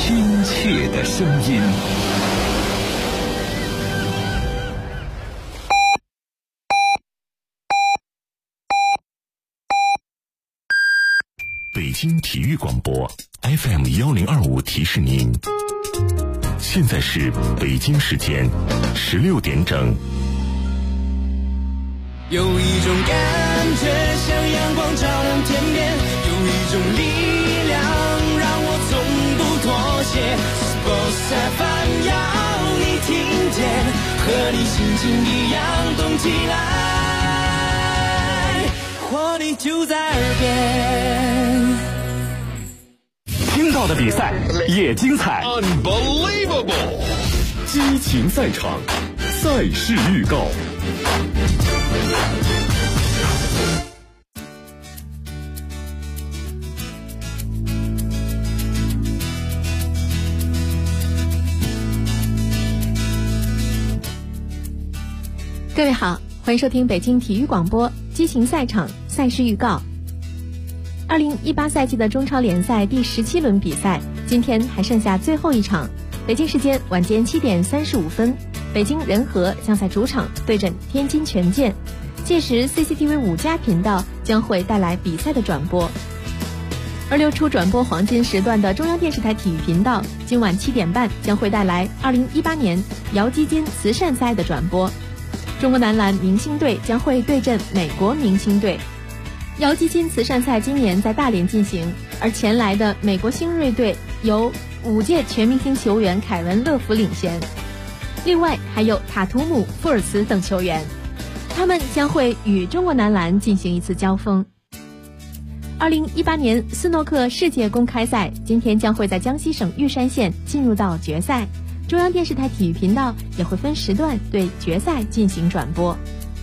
亲切的声音。北京体育广播 FM1025提示您，现在是北京时间16点整。 有一种感觉像阳光照亮天边，有一种力量让我从不妥协。Sports FM 要你听见，和你心情一样动起来，活力就在耳边。 听到的比赛也精彩 Unbelievable 激情赛场，赛事预告。 各位好，欢迎收听北京体育广播激情赛场赛事预告。2018赛季的中超联赛第17轮比赛，今天还剩下最后一场。北京时间晚间7点35分，北京人和将在主场对阵天津权健，届时 CCTV 5+频道将会带来比赛的转播。而流出转播黄金时段的中央电视台体育频道，今晚7点半将会带来2018年姚基金慈善赛的转播。中国男篮明星队将会对阵美国明星队。姚基金慈善赛今年在大连进行，而前来的美国新锐队由5届全明星球员凯文·乐福领衔，另外还有塔图姆、富尔茨等球员，他们将会与中国男篮进行一次交锋。2018年斯诺克世界公开赛今天将会在江西省玉山县进入到决赛，中央电视台体育频道也会分时段对决赛进行转播。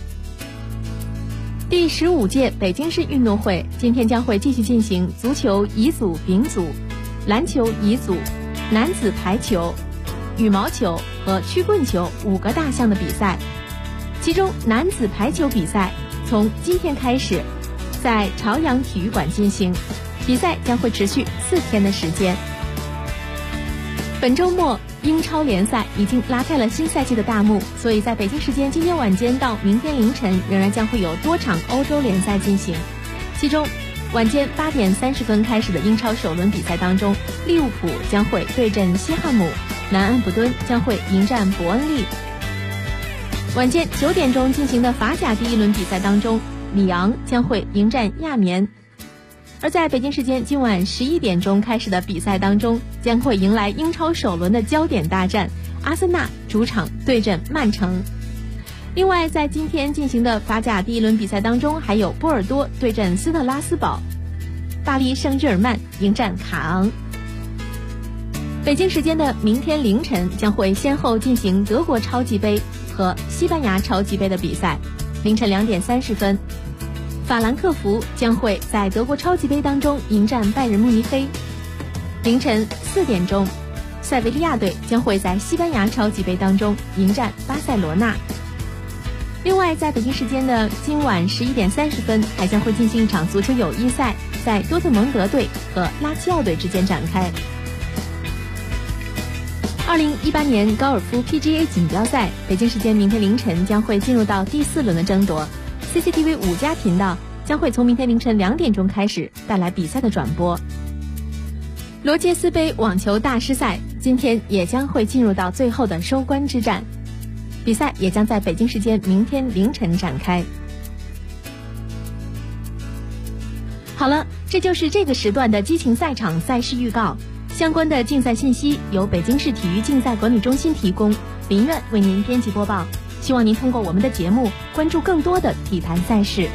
第15届北京市运动会今天将会继续进行足球乙组、丙组、篮球乙组、男子排球、羽毛球和曲棍球5个大项的比赛。其中男子排球比赛从今天开始在朝阳体育馆进行，比赛将会持续4天的时间。本周末英超联赛已经拉开了新赛季的大幕，所以在北京时间今天晚间到明天凌晨仍然将会有多场欧洲联赛进行。其中晚间8点30分开始的英超首轮比赛当中，利物浦将会对阵西汉姆，南安普敦将会迎战伯恩利。晚间9点钟进行的法甲第1轮比赛当中，里昂将会迎战亚眠。而在北京时间今晚11点钟开始的比赛当中，将会迎来英超首轮的焦点大战，阿森纳主场对阵曼城。另外在今天进行的法甲第1轮比赛当中，还有波尔多对阵斯特拉斯堡，巴黎圣日耳曼迎战卡昂。北京时间的明天凌晨将会先后进行德国超级杯和西班牙超级杯的比赛。凌晨2点30分，法兰克福将会在德国超级杯当中迎战拜仁慕尼黑。凌晨4点钟，塞维利亚队将会在西班牙超级杯当中迎战巴塞罗那。另外在北京时间的今晚11点30分，还将会进行一场足球友谊赛，在多特蒙德队和拉齐奥队之间展开。2018年高尔夫 PGA 锦标赛，北京时间明天凌晨将会进入到第4轮的争夺。CCTV 5+频道将会从明天凌晨2点钟开始带来比赛的转播。罗杰斯杯网球大师赛今天也将会进入到最后的收官之战，比赛也将在北京时间明天凌晨展开。好了，这就是这个时段的激情赛场赛事预告。相关的竞赛信息由北京市体育竞赛管理中心提供，林苑为您编辑播报。希望您通过我们的节目关注更多的体坛赛事。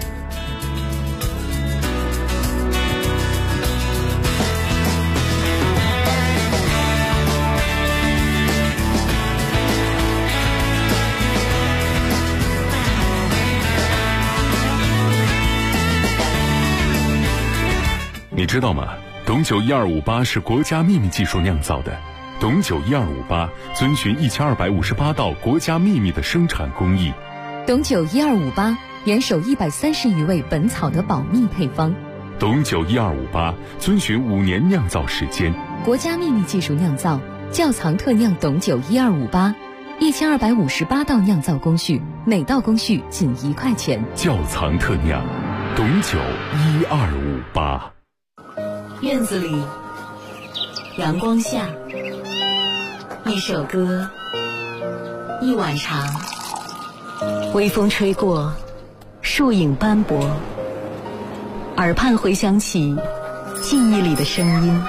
你知道吗？董酒1258是国家秘密技术酿造的。董酒1258遵循1258道国家秘密的生产工艺。 董酒1258严守130余味本草的保密配方， 董酒12585遵循5年酿造时间， 国家秘密技术酿造，窖藏特酿董酒1258，1258道酿造工序，每道工序仅1块钱。 窖藏特酿董酒1258。 院子里，阳光下，一首歌，一碗茶，微风吹过，树影斑驳，耳畔回响起记忆里的声音。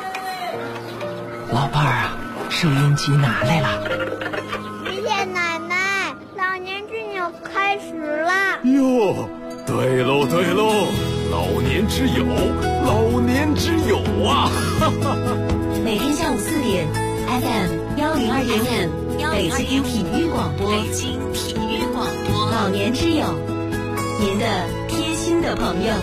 老伴儿啊，收音机拿来了。 爷爷奶奶，老年之友开始了。 哟，对喽对喽，老年之友，老年之友啊！ 每天下午4点 FM102.5北京体育广播，老年之友，您的贴心的朋友。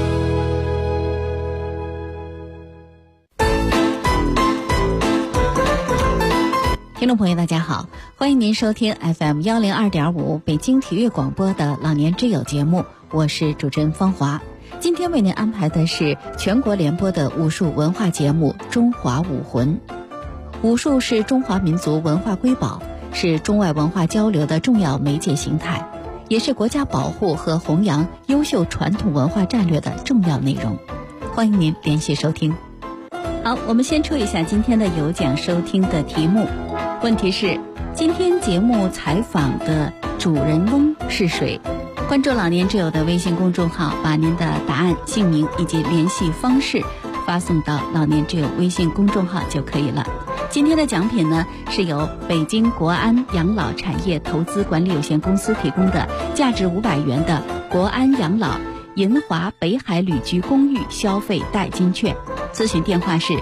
听众朋友大家好，欢迎您收听 FM102.5北京体育广播的老年之友节目，我是主持人方华。今天为您安排的是全国联播的武术文化节目《中华武魂》。武术是中华民族文化瑰宝，是中外文化交流的重要媒介形态，也是国家保护和弘扬优秀传统文化战略的重要内容。欢迎您连续收听。好，我们先说一下今天的有奖收听的题目。问题是，今天节目采访的主人翁是谁？关注老年之友的微信公众号，把您的答案、姓名以及联系方式发送到老年之友微信公众号就可以了。今天的奖品呢，是由北京国安养老产业投资管理有限公司提供的价值500元的国安养老银华北海旅居公寓消费代金券。咨询电话是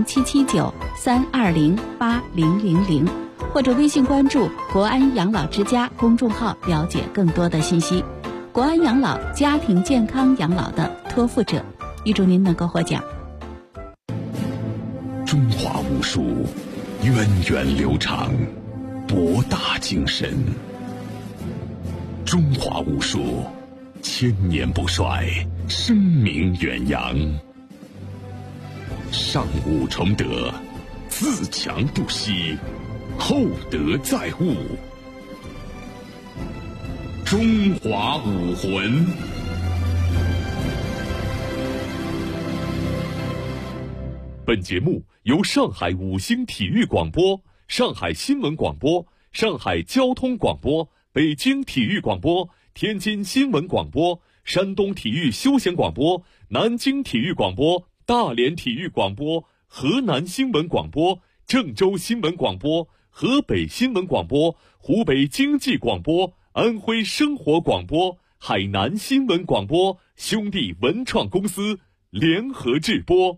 0779-320-8000，或者微信关注国安养老之家公众号了解更多的信息。国安养老，家庭健康养老的托付者，预祝您能够获奖。 中华武术源远流长，博大精深。中华武术千年不衰，声名远扬。上武崇德，自强不息，厚德载物。中华武魂。 本节目由上海5星体育广播、上海新闻广播、上海交通广播、北京体育广播、天津新闻广播、山东体育休闲广播、南京体育广播、大连体育广播、河南新闻广播、郑州新闻广播、河北新闻广播、湖北经济广播、安徽生活广播、海南新闻广播兄弟文创公司联合制播。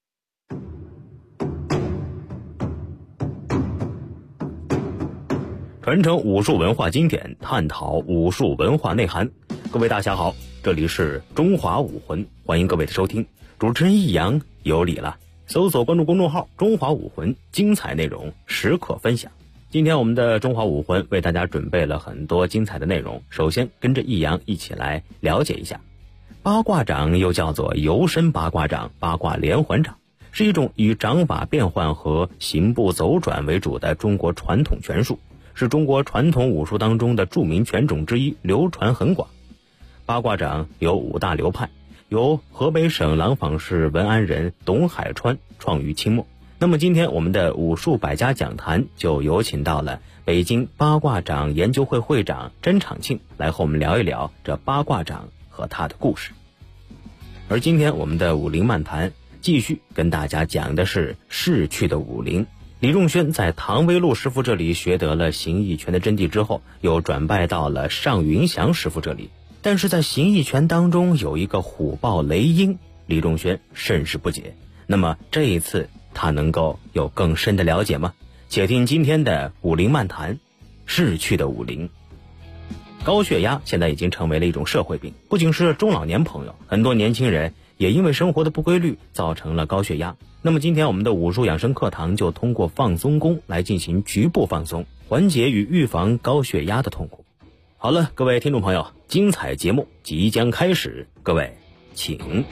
传承武术文化经典，探讨武术文化内涵。各位大家好，这里是中华武魂，欢迎各位的收听。主持人易阳有礼了，搜索关注公众号中华武魂，精彩内容时刻分享。今天我们的中华武魂为大家准备了很多精彩的内容，首先跟着易阳一起来了解一下。八卦掌又叫做游身八卦掌、八卦连环掌，是一种以掌法变换和行步走转为主的中国传统拳术，是中国传统武术当中的著名拳种之一，流传很广。八卦掌有5大流派，由河北省廊坊市文安人董海川创于清末。那么今天我们的武术百家讲坛就有请到了北京八卦掌研究会会长甄长庆来和我们聊一聊这八卦掌和他的故事。而今天我们的武林漫谈继续跟大家讲的是逝去的武林。李仲轩在唐威禄师傅这里学得了形意拳的真谛之后，又转拜到了尚云祥师傅这里。但是在形意拳当中有一个虎豹雷鹰，李仲轩甚是不解。那么这一次他能够有更深的了解吗？且听今天的武林漫谈，逝去的武林。高血压现在已经成为了一种社会病，不仅是中老年朋友，很多年轻人也因为生活的不规律造成了高血压。那么今天我们的武术养生课堂就通过放松功来进行局部放松，缓解与预防高血压的痛苦。好了，各位听众朋友，精彩节目即将开始，各位请。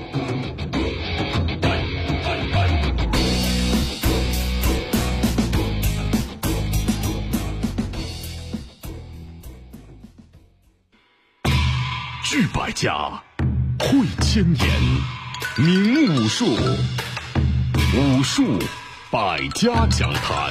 聚百家，汇千言，明武术，武术百家讲坛。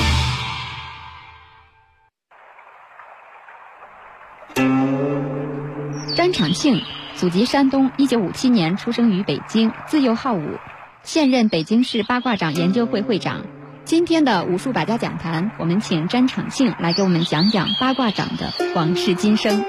张长庆，祖籍山东，1957年出生于北京，自幼好武，现任北京市八卦掌研究会会长。今天的武术百家讲坛，我们请张长庆来给我们讲讲八卦掌的往事今生。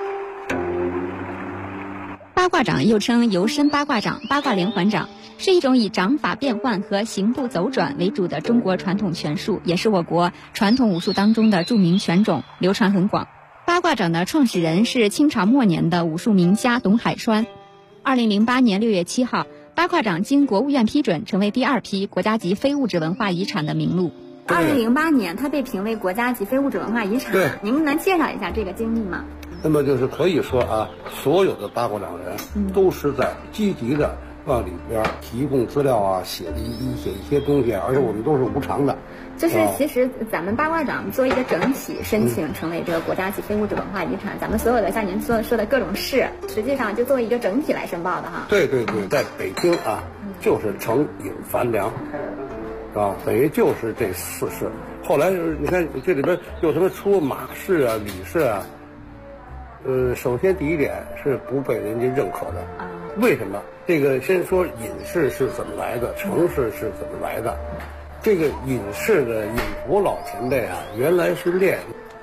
八卦掌又称游身八卦掌、八卦连环掌，是一种以掌法变换和行步走转为主的中国传统拳术，也是我国传统武术当中的著名拳种，流传很广。八卦掌的创始人是清朝末年的武术名家董海川。2008年6月7号，八卦掌经国务院批准，成为第2批国家级非物质文化遗产的名录。2008年，它被评为国家级非物质文化遗产。 对， 您能介绍一下这个经历吗？ 那么就是可以说啊，所有的八卦掌人都是在积极的往里边提供资料啊，写一些东西，而且我们都是无偿的。 就是其实咱们八卦掌做一个整体申请成为这个国家级非物质文化遗产，咱们所有的像您说的各种事，实际上就作为一个整体来申报的哈。 对对对，在北京啊，就是程颖樊梁，啊，等于就是这4市。后来你看这里边有什么出马氏啊、李氏啊。首先第一点是不被人家认可的。为什么？这个先说尹氏是怎么来的，程氏是怎么来的。这个尹氏的尹福老前辈啊，原来是练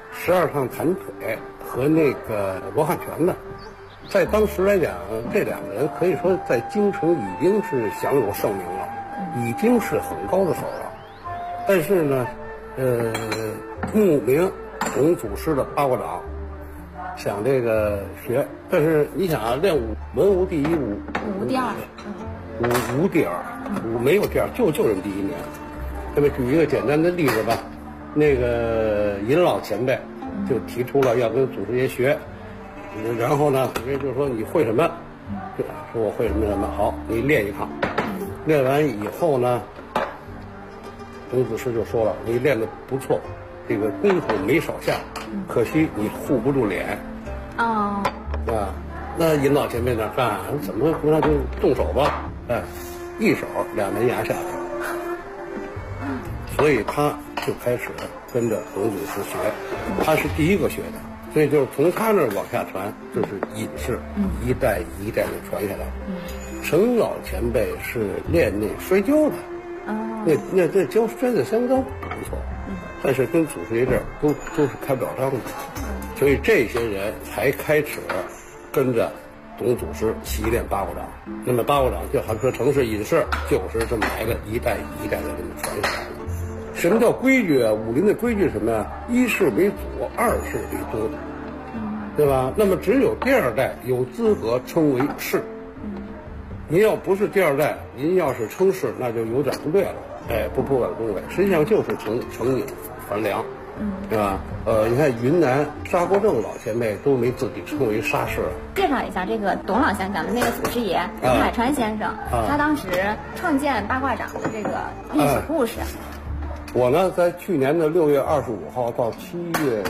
12趟弹腿和那个罗汉拳的，在当时来讲，这2个人可以说在京城已经是享有盛名了，已经是很高的手了。但是呢，慕名董祖师的八卦掌。想这个学，但是你想啊，练文无第一，武无第二，武无第二，武没有第二，就认第1名。那么举一个简单的例子吧，那个尹老前辈就提出了要跟祖师爷学，然后呢，祖师爷就说你会什么？说我会什么什么，好，你练一趟。练完以后呢，董祖师就说了，你练得不错，这个功夫没少下，可惜你护不住脸。啊，那尹老前辈那干怎么那就动手吧？哎，一手2门牙下来，所以他就开始跟着董祖师学，他是第一个学的，所以就是从他那儿往下传，就是尹氏一代一代的传下来。程老前辈是练那摔跤的，那教摔的相当不错，但是跟祖师爷这儿都是开不了张的。所以这些人才开始跟着董祖师习练八卦掌。那么八卦掌就好说程氏、尹氏就是这么来的，一代一代的这么传下来。什么叫规矩啊？武林的规矩是什么呀？1世为祖，2世为宗，对吧？那么只有第2代有资格称为士。您要不是第2代，您要是称士，那就有点不对了。哎，不敢恭维，实际上就是程颖樊梁。对吧？你看云南沙国正老前辈都没自己称为沙士。 介绍一下这个董老先生的那个祖师爷董海川先生，他当时创建八卦掌的这个历史故事。 我呢，在去年的6月25号到7月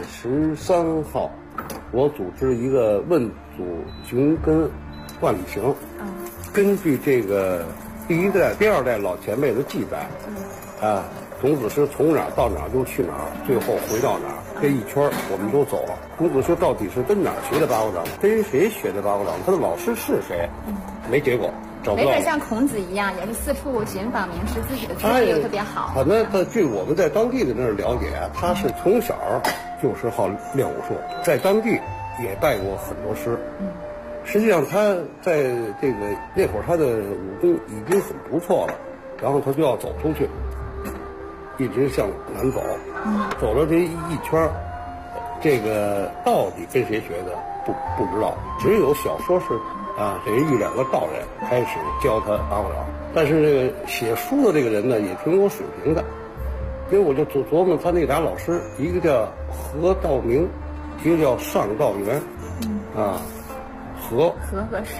13号，我组织一个问祖寻根万里行。根据这个第1代、第2代老前辈的记载，董祖师从哪儿到哪儿就去哪儿，最后回到哪儿，这一圈我们都走了。董祖师到底是跟哪儿学的八卦掌？跟谁学的八卦掌？他的老师是谁？没结果，找不到。 没准像孔子一样，也是四处寻访名师，自己的资质又特别好。 反正据我们在当地的那儿了解，他是从小就是好练武术，在当地也拜过很多师。实际上他在这个那会儿他的武功已经很不错了，然后他就要走出去。一直向南走，走了这一圈，这个到底跟谁学的不知道，只有小说是等于遇2个道人开始教他八卦掌。但是这个写书的这个人呢，也挺有水平的，因为我就琢磨他那俩老师，一个叫何道明，一个叫尚道元，和和尚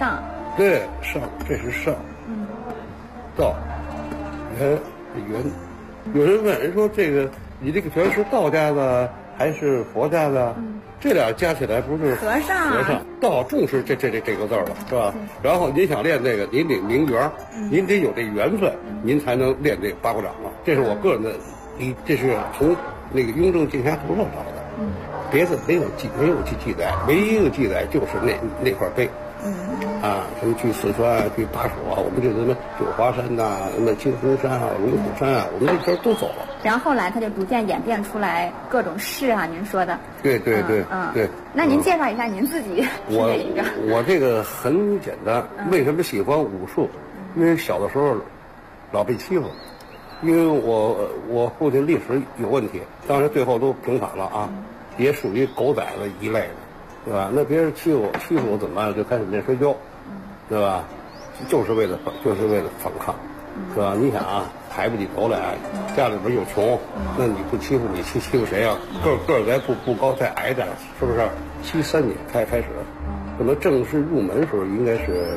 对，上，这是上。道，圆，有人问人说这个你这个拳是道家的还是佛家的？这俩加起来不是和尚？ 道重视这个字了，是吧？然后您想练这个，您得明缘，您得有这缘分，您才能练这个八卦掌了。这是我个人的，这是从那个《雍正镜匣图》上找的，别的没有记载，唯一一个记载就是那块碑。什么去四川啊，去巴蜀啊，我们这什么九华山呐、什么金峰山啊、龙虎山啊，我们这边都走了。 然后后来它就逐渐演变出来各种式啊，您说的。 对。 那您介绍一下您自己是哪一个？ 我这个很简单，为什么喜欢武术？因为小的时候老被欺负，因为我父亲历史有问题，当然最后都平反了啊，也属于狗崽子一类的。对吧？那别人欺负我怎么办？就开始练摔跤，对吧？就是为了反抗，是吧？你想啊，抬不起头来，家里边又穷，那你不欺负你欺负谁啊？个再不高再矮点，是不是？73年开始，可能正式入门的时候应该是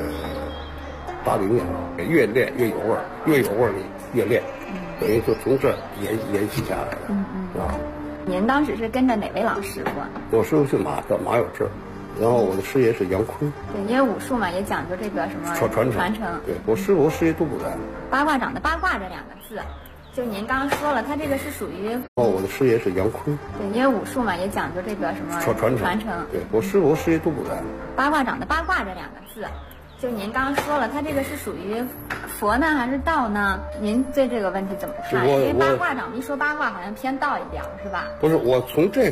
80年，越练越有味儿，越有味儿你越练，等于就从这延续下来的，是吧？ 您当时是跟着哪位老师傅？ 我师傅姓马，叫马有志，然后我的师爷是杨坤。 对，因为武术嘛，也讲究这个什么传承。 对，我师傅师爷都不在。 八卦掌的八卦这2个字，就您刚刚说了，它这个是属于。 我的师爷是杨坤。 对，因为武术嘛，也讲究这个什么传承。 对，我师傅师爷都不在。 八卦掌的八卦这2个字，就您刚刚说了，它这个是属于佛呢还是道呢？您对这个问题怎么看？因为八卦掌一说八卦，好像偏道一点，是吧？ 不是，我从这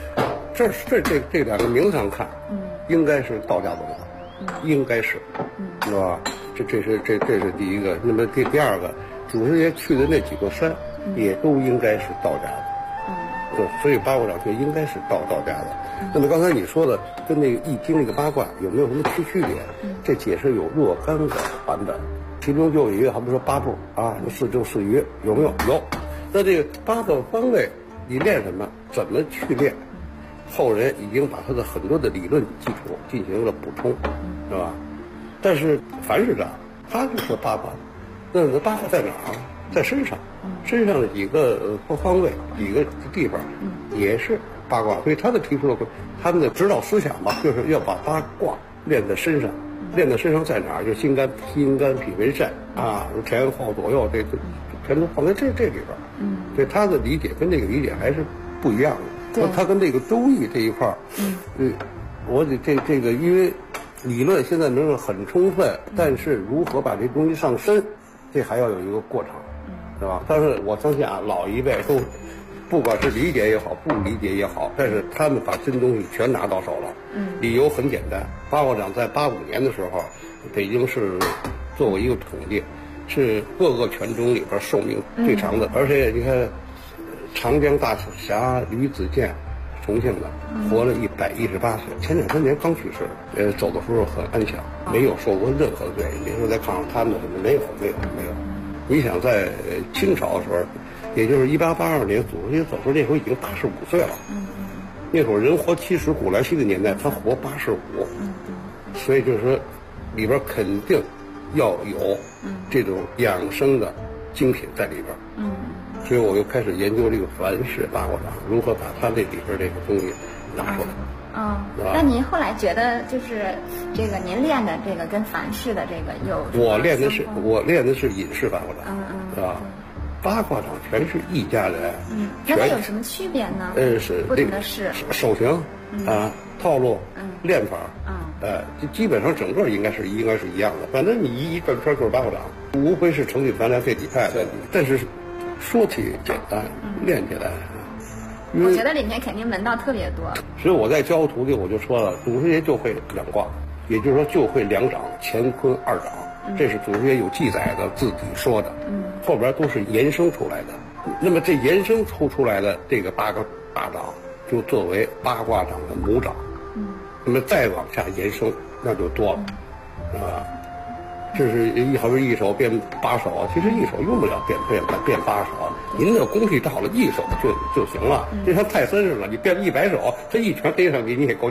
2个名字上看，应该是道家文化，应该是，是吧？这是第一个。那么第二个，祖师爷去的那几个山，也都应该是道家的。对，所以八卦掌就应该是道家的。那么刚才你说的跟那个易经那个八卦有没有什么区别？这解释有若干个版本，其中就有一个，还不说八步啊，四正四余，有没有？有。那这个8个方位，你练什么？怎么去练？后人已经把他的很多的理论基础进行了补充，是吧？但是凡是这样，他就说八卦，那八卦在哪儿？在身上，身上的几个方位，几个地方，也是八卦。所以他的提出了他们的指导思想吧，就是要把八卦练在身上。练在身上在哪儿？就心肝脾为肾啊，前后左右这全都放在这里边。所以他的理解跟这个理解还是不一样的。他跟这个周易这一块儿，我得这个因为理论现在能够很充分，但是如何把这东西上身，这还要有一个过程。是吧？但是我相信啊，老一辈都，不管是理解也好，不理解也好，但是他们把真东西全拿到手了。理由很简单，八卦掌在85年的时候，北京市做过一个统计，是各个拳种里边寿命最长的，而且你看，长江大侠吕子健，重庆的，活了118岁，前2、3年刚去世，走的时候很安详，没有受过任何罪。你说在炕上瘫的什么？没有。你想在清朝的时候，也就是1882年，祖师爷走时候，那时候已经85岁了。那会儿人活70，古来稀的年代，他活85。所以就是说，里边肯定要有这种养生的精品在里边。所以我又开始研究这个梵式八卦掌，如何把它这里边这个东西拿出来。 那您后来觉得就是这个您练的这个跟梵式的这个有？ 我练的是隐式八卦掌，是吧？八卦掌全是一家人。 那它有什么区别呢？ 是不同的式、 手型啊、套路、练法，基本上整个应该是一样的。反正你一转圈就是八卦掌，无非是成绩咱俩这几派的。但是说起简单，练起来。 我觉得里面肯定门道特别多。 所以我在教徒弟，我就说了，祖师爷就会2卦，也就是说就会2掌，乾坤2掌，这是祖师爷有记载的，自己说的。后边都是延伸出来的。那么这延伸出来的这个8个大掌，就作为八卦掌的母掌。那么再往下延伸，那就多了，啊。这是一手变8手，其实一手用不了变8手，您的功力到了1手就行了。就像泰森似的，你变100手，他一拳逮上你也够呛。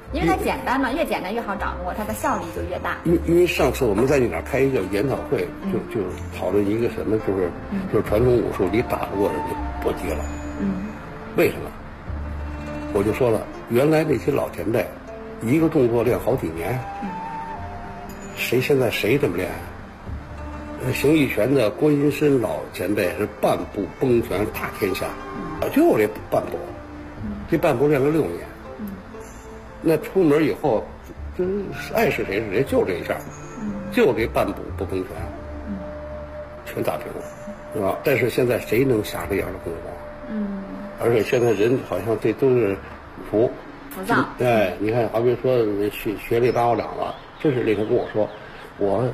因为它简单嘛，越简单越好掌握，它的效率就越大。 因为上次我们在那哪开一个研讨会，就讨论一个什么，就是传统武术你打不过人就搏击了。为什么？我就说了，原来那些老前辈，一个动作练好几年，现在谁这么练？形意拳的郭英深老前辈是半步崩拳打天下，就这半步，这半步练了6年。那出门以后，就是爱是谁是谁，就这一下，就这半步不崩拳，全打平了，是吧？但是现在谁能下这样的功夫？而且现在人好像这都是浮躁。 哎，你看，好比说学这8个掌了，真是那天跟我说，我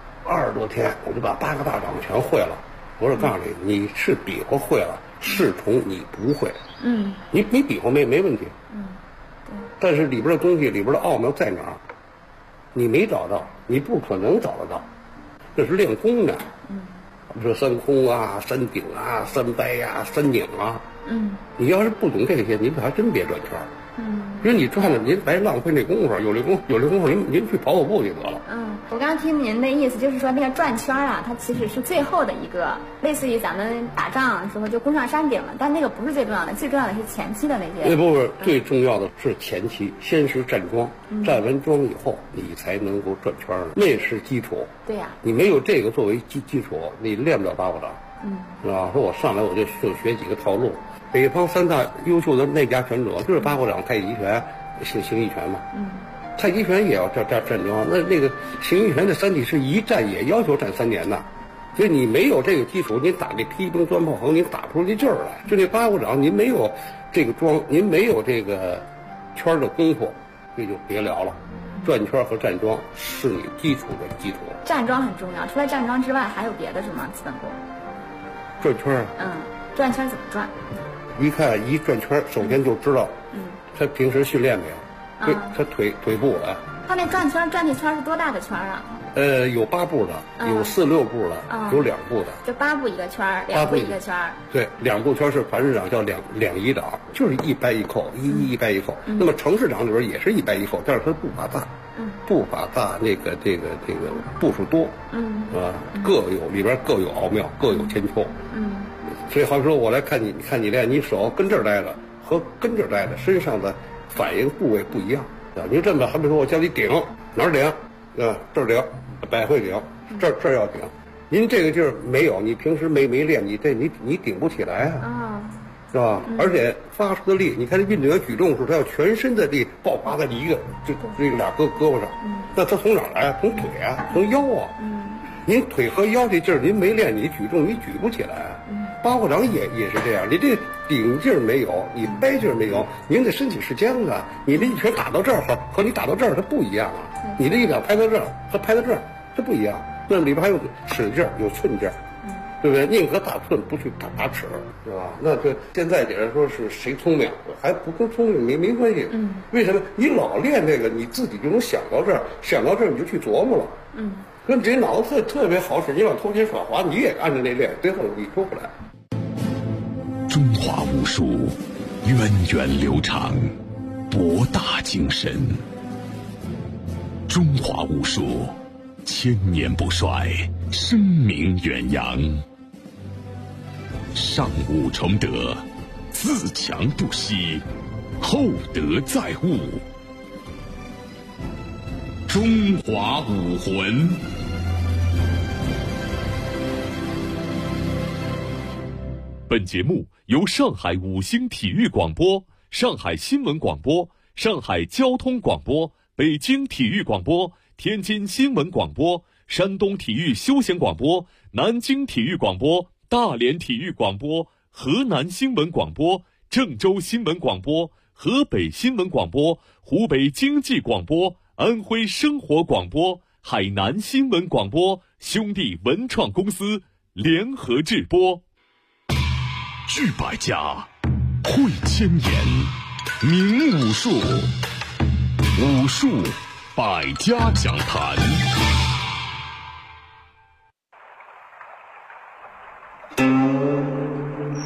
20多天我就把8个大掌全会了。我说告诉你，你是比划会了，是从你不会。你比划没问题。但是里边的东西，里边的奥妙在哪儿？你没找到，你不可能找得到。这是练功的。这3空啊、3顶啊、3掰呀、3拧啊。你要是不懂这些，你还真别转圈。因为你转了，您白浪费那功夫。有这功夫，您去跑步就得了。 我刚刚听您的意思，就是说那个转圈啊，它其实是最后的一个，类似于咱们打仗的时候就攻上山顶了，但那个不是最重要的，最重要的是前期的那些。 不，最重要的是前期，先是站桩，站完桩以后，你才能够转圈儿，那是基础。 对呀。 你没有这个作为基础，你练不了8个掌。是吧？说我上来我就学几个套路。北方3大优秀的内家拳者就是8个掌、太极拳、形意拳嘛。太极拳也要站桩，那个形意拳的3体式一站也要求站3年的，所以你没有这个基础，你打这劈冰钻炮横，你打不出这劲儿来。就这8个掌，您没有这个桩，您没有这个圈的功夫，这就别聊了。转圈和站桩是你基础的基础。 站桩很重要，除了站桩之外，还有别的什么基本功？ 转圈。 转圈怎么转？ 一看一转圈，首先就知道，他平时训练没有？他腿部的。 他那转这圈是多大的圈啊？ 有8步的，有4、6步的，有2步的。 就8步一个圈，2步一个圈。对 ，2步圈是团市掌叫两仪掌，就是一掰一扣，一掰一扣。那么程市掌里边也是一掰一扣，但是它步伐大，步伐大，这个步数多，里边各有奥妙，各有千秋。所以好比说我来看你练，你手跟这儿待着和跟这儿待着，身上的反应部位不一样。你就这么，好比说我叫你顶，哪儿顶？这儿顶，百会顶，这儿要顶。您这个劲儿没有，你平时没练，你顶不起来啊，是吧？而且发出的力，你看这运动员举重的时候，他要全身的力爆发在一个这俩胳膊上，那他从哪儿来啊？从腿啊，从腰啊。您腿和腰这劲儿，您没练，你举重你举不起来。8个掌也是这样，你这顶劲儿没有，你掰劲儿没有，您的身体是僵的，你这一拳打到这儿和你打到这儿它不一样啊。你这一掌拍到这儿和拍到这儿它不一样，那里边还有尺劲儿，有寸劲儿，对不对？宁可打寸不去打尺，是吧？那这现在简直说是谁聪明，还不跟聪明没关系。为什么？你老练这个，你自己就能想到这儿，想到这儿你就去琢磨了。跟这脑子特别好使，你老偷奸耍滑，你也按着那练，最后你出不来。 中华武术源远流长，博大精深。中华武术千年不衰，声名远扬。上武崇德，自强不息，厚德载物。中华武魂。 本节目由上海五星体育广播、上海新闻广播、上海交通广播、北京体育广播、天津新闻广播、山东体育休闲广播、南京体育广播、大连体育广播、河南新闻广播、郑州新闻广播、河北新闻广播、湖北经济广播、安徽生活广播、海南新闻广播兄弟文创公司联合制播。 聚百家，汇千言，明武术，武术百家讲坛。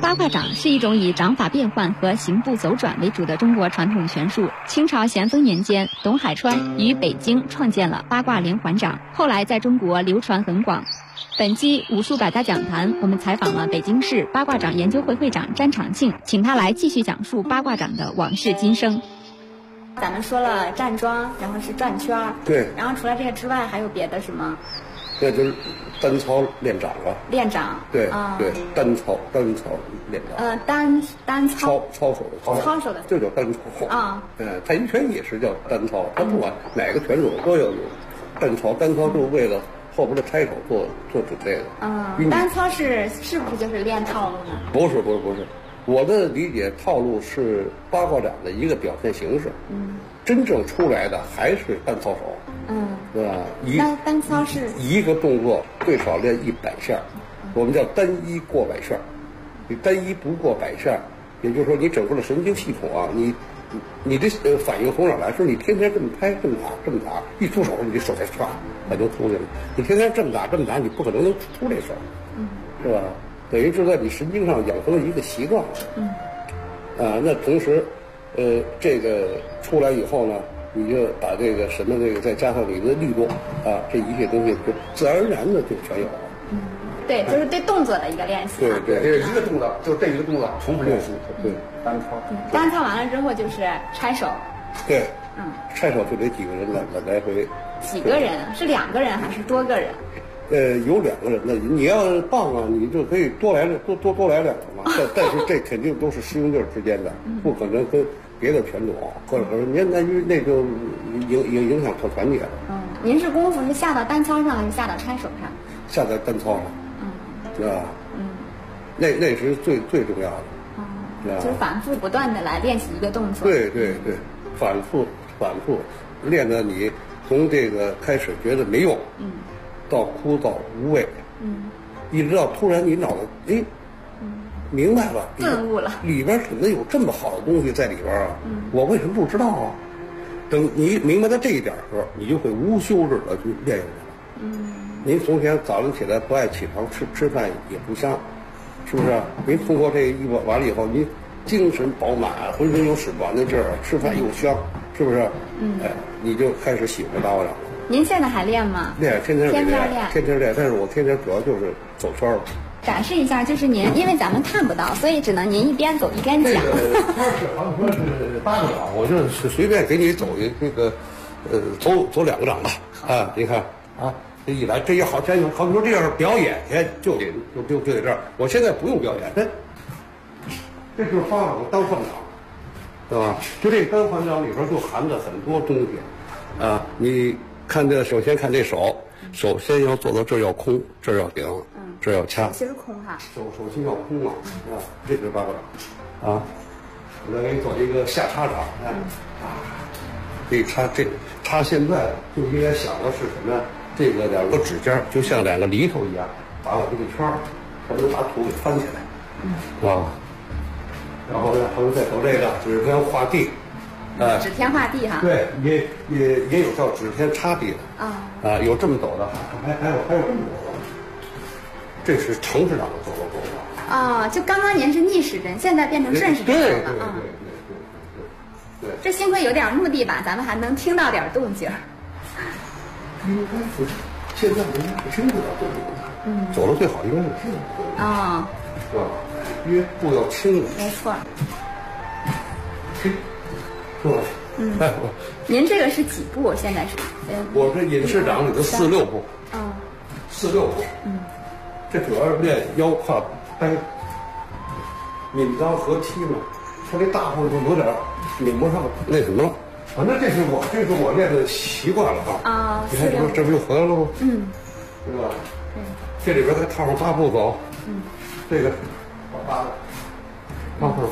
八卦掌是一种以掌法变换和行步走转为主的中国传统拳术。清朝咸丰年间，董海川于北京创建了八卦连环掌，后来在中国流传很广。本期武术百家讲坛，我们采访了北京市八卦掌研究会会长詹长庆，请他来继续讲述八卦掌的往事今生。咱们说了站桩，然后是转圈， 对， 然后除了这个之外，还有别的什么？ 那就是单操练掌了。 练掌， 对、对，单操练掌。 单操。 操手的操手的，这叫单操啊。 太极拳也是叫单操，它不管哪个拳种都要有单操，单操就是为了后边的拆手做准备的。 单操是不是就是练套路呢？ 不是，我的理解，套路是八卦掌的一个表现形式。真正出来的还是单操手。对吧？ 单操是一个动作最少练100下，我们叫单一过100下。你单一不过100下，也就是说你整个的神经系统啊，你的反应从哪来？说你天天这么拍，这么打，一出手你这手才唰，它就出去了。你天天这么打，你不可能出这手，是吧？等于是在你神经上养成了一个习惯。那同时，这个出来以后呢，你就把这个什么再加上你的力度啊，这一切东西就自然而然的就全有了。 对，就是对动作的一个练习。 对，这一个动作就这一个动作重复练习。对，单操。 单操完了之后就是拆手。 对，拆手就得几个人来回。 几个人？是2个人还是多个人？ 有2个人的，你要棒啊，你就可以多来2个嘛。但是这肯定都是师兄弟之间的，不可能跟别的拳种或者说那就影响可传递了。 您是功夫是下到单操上还是下到拆手上？ 下在单操上。对吧？那是最重要的。 就是反复不断的来练习一个动作。 对，反复练的你从这个开始觉得没用，到枯燥无味，一直到突然你脑子明白了， 顿悟了， 里边怎么有这么好的东西在里边啊？我为什么不知道啊？等你明白到这一点的时候，你就会无休止的去练下去了。您从前早上起来不爱起床，吃饭也不香，是不是？您通过这一完了以后，您精神饱满，浑身有使不完的劲儿，吃饭又香，是不是？你就开始喜欢八卦掌了。 您现在还练吗？ 练，天天练。但是我天天主要就是走圈了。 展示一下，就是您，因为咱们看不到，所以只能您一边走一边讲。 说是八个掌，我就是随便给你走这个，走2个掌吧。你看啊。这一来，这也好，像好比说这样表演去，就得这儿。我现在不用表演，这就是八卦掌单环掌，对吧？就这单环掌里边就含着很多东西，你看首先看这手，首先要做到这儿要空，这儿要顶，这儿要掐。 手心空哈。 手心要空啊，这是八卦掌，我再给你做一个下插掌，这插现在就应该想的是什么呀？这个2个指尖就像2个犁头一样，把我这个圈儿才能把土给翻起来，然后呢，再走这个指天画地， 指天画地哈。 对，也有叫指天插地的有这么陡的，还有这么陡的，这是程师长的走路。 就刚刚您是逆时针，现在变成顺时针了对。 这幸亏有点目的吧，咱们还能听到点动静。 应该是现在应该是听不了动静，走的最好应该是听不了是吧？因为步要轻的。 没错。 听，是吧？ 您这个是几步？现在是？ 我这隐士掌里头4、6步。4、6步。这主要是练腰胯掰，抿张合踢嘛。他这大步就有点抿不上那什么了。反正这是我练的习惯了你看这不就回来了吗？对吧？这里边再套上8步走，这个8个，然后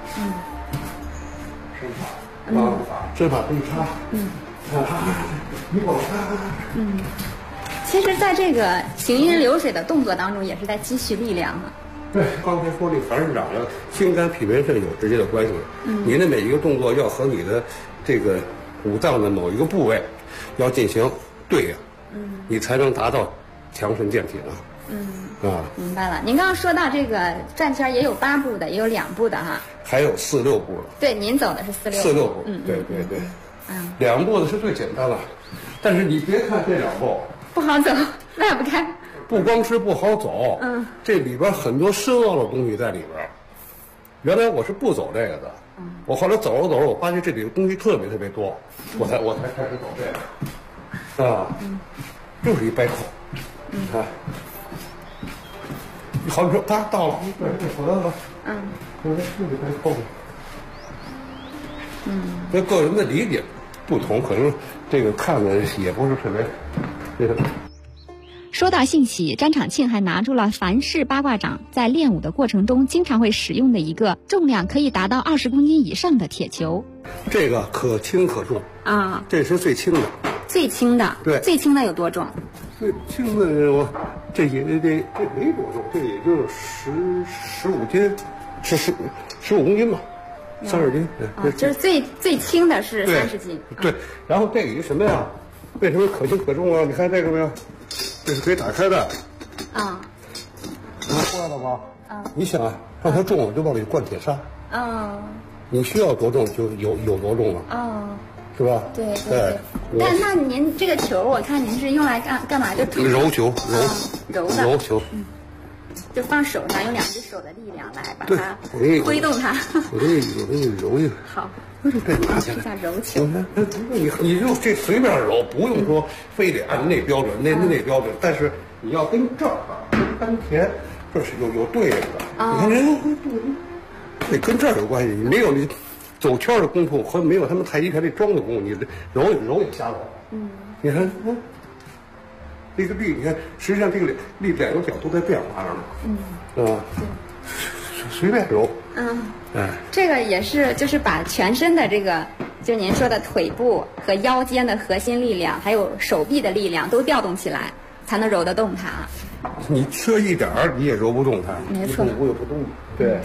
身法可以插，你给我插， 其实，在这个行云流水的动作当中，也是在积蓄力量对，刚才说这凡是长了心肝脾胃肾有直接的关系。你的每一个动作要和你的这个五脏的某一个部位要进行对应，你才能达到强身健体明白了。您刚刚说到这个转圈也有8步的，也有2步的哈。 还有4、6步的。 对，您走的是4、6步。 对。2步的是最简单了，但是你别看这2步不好走，迈不开。 不光是不好走，这里边很多深奥的东西在里边。原来我是不走这个的，我后来走着走着，我发现这里的东西特别多，我才开始走这个，就是一掰口，看，好比说，到了，对，回来了，就是掰口。这个人的理解不同，可能这个看的也不是特别这个。 说到兴起，张长庆还拿出了樊氏八卦掌在练武的过程中经常会使用的一个重量可以达到20公斤以上的铁球。 这个可轻可重啊，这是最轻的。 最轻的， 对， 最轻的有多重？ 最轻的这没多重，这也就是15斤，15公斤吧，30斤。 就是最轻的是30斤。 对，然后这个一什么呀？为什么可轻可重啊？你看这个没有？这是可以打开的。拿出来了吧？你想啊，让它重，就往里灌铁砂。你需要多重就有多重了。是吧？ 对。那您这个球，我看您是用来干嘛？就揉球，揉球。 就放手上，用2只手的力量来把它挥动它。 我给你揉一下。 好。 拿起来揉球。 你就这随便揉，不用说非得按那标准，那标准。但是你要跟这儿跟丹田，这是有对应的。你看人得跟这儿有关系。你没有你走圈的功夫和没有他们太极拳这桩的功夫，你揉也瞎揉。你看，这个力，你看，实际上这个力2个角都在变化着呢。随便揉。 这个也是，就是把全身的这个，就您说的腿部和腰间的核心力量，还有手臂的力量都调动起来，才能揉得动它。 你缺一点儿，你也揉不动它。 没错。 我有不动。对。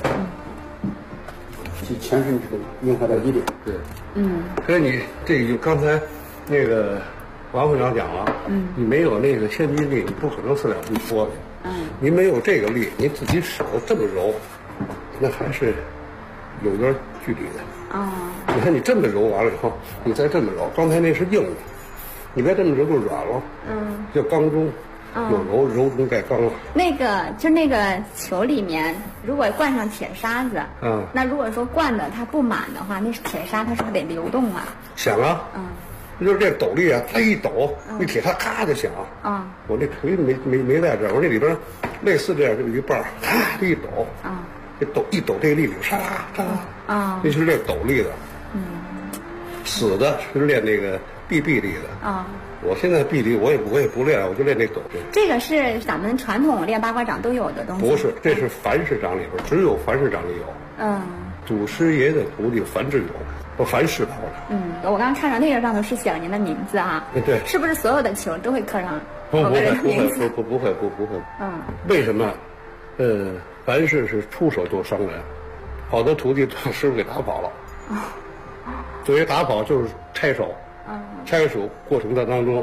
全身用它的力量。对。所以你这个刚才那个王会长讲了，你没有那个先机力，你不可能4两步过去。你没有这个力，你自己手这么揉，那还是有点距离的。你看你这么揉完了以后，你再这么揉，刚才那是硬的，你别这么揉就软了。叫刚中，有揉中带刚了。那个球里面，如果灌上铁沙子，那如果说灌的它不满的话，那铁沙它是不是得流动啊？ 响啊。就是这抖力啊，它一抖，那铁砂咔就响。我这锤没在这儿，我这里边类似这样就一半，咔这一抖，这一抖这个力沙这是练抖力的。死的是练那个臂力的。我现在臂力我也不练，我就练那抖力。 这个是咱们传统练八卦掌都有的东西。 不是，这是樊氏掌里边只有樊氏掌里有。祖师爷的徒弟樊志勇。樊氏考的。 我刚刚看着那个上头是写了您的名字啊。 对。 是不是所有的球都会刻上不会。为什么？樊氏是出手就伤人，好多徒弟让师傅给打跑了。所谓打跑就是拆手。拆手过程当中，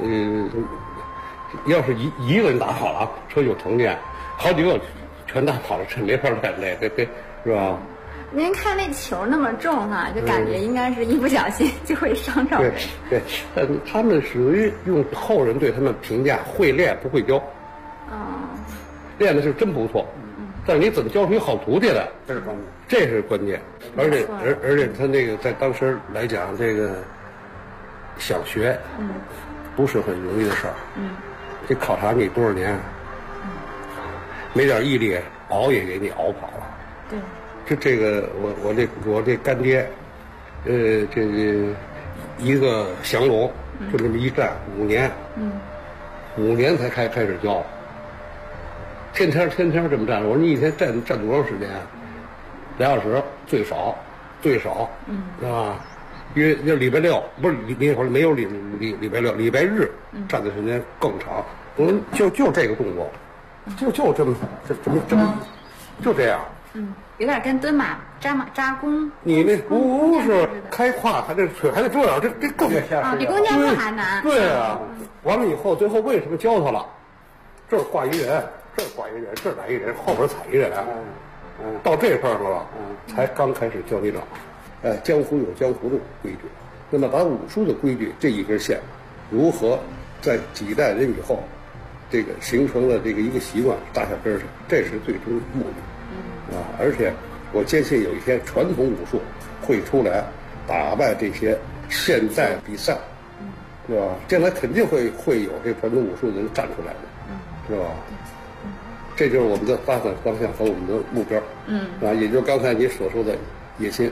要是一个人打跑了，说有成见，好几个全打跑了，这没法练，对，是吧？ 您看那球那么重哈，就感觉应该是一不小心就会伤着人。 对，他们属于用后人对他们评价会练不会教。练的是真不错，但是你怎么教出一好徒弟来，这是关键。而且他那个在当时来讲，这个想学，不是很容易的事儿。这考察你多少年，没点毅力，熬也给你熬跑了。 对。 这个我这干爹，这个一个降龙，就这么一站5年，5年才开始教，天天这么站着。我说你一天站多长时间啊？2小时最少，是吧？因为那礼拜六不是那会儿没有礼拜六，礼拜日站的时间更长。我们就这个动作，就这么就这样。 有点跟蹲马扎弓。 你那不是开胯，还得腿还得这样，这更比弓箭步还难。 对啊，完了以后，最后为什么教他了？ 这儿挂一人，这儿挂一人，这儿来一人，后边踩一人，到这块儿了，才刚开始教你整。江湖有江湖的规矩，那么把武术的规矩这一根线，如何在几代人以后，这个形成了这个一个习惯打下根上，这是最终目的而且我坚信有一天传统武术会出来打败这些现代比赛，是吧？将来肯定会有这传统武术的人站出来的，是吧？这就是我们的发展方向和我们的目标，也就是刚才你所说的野心。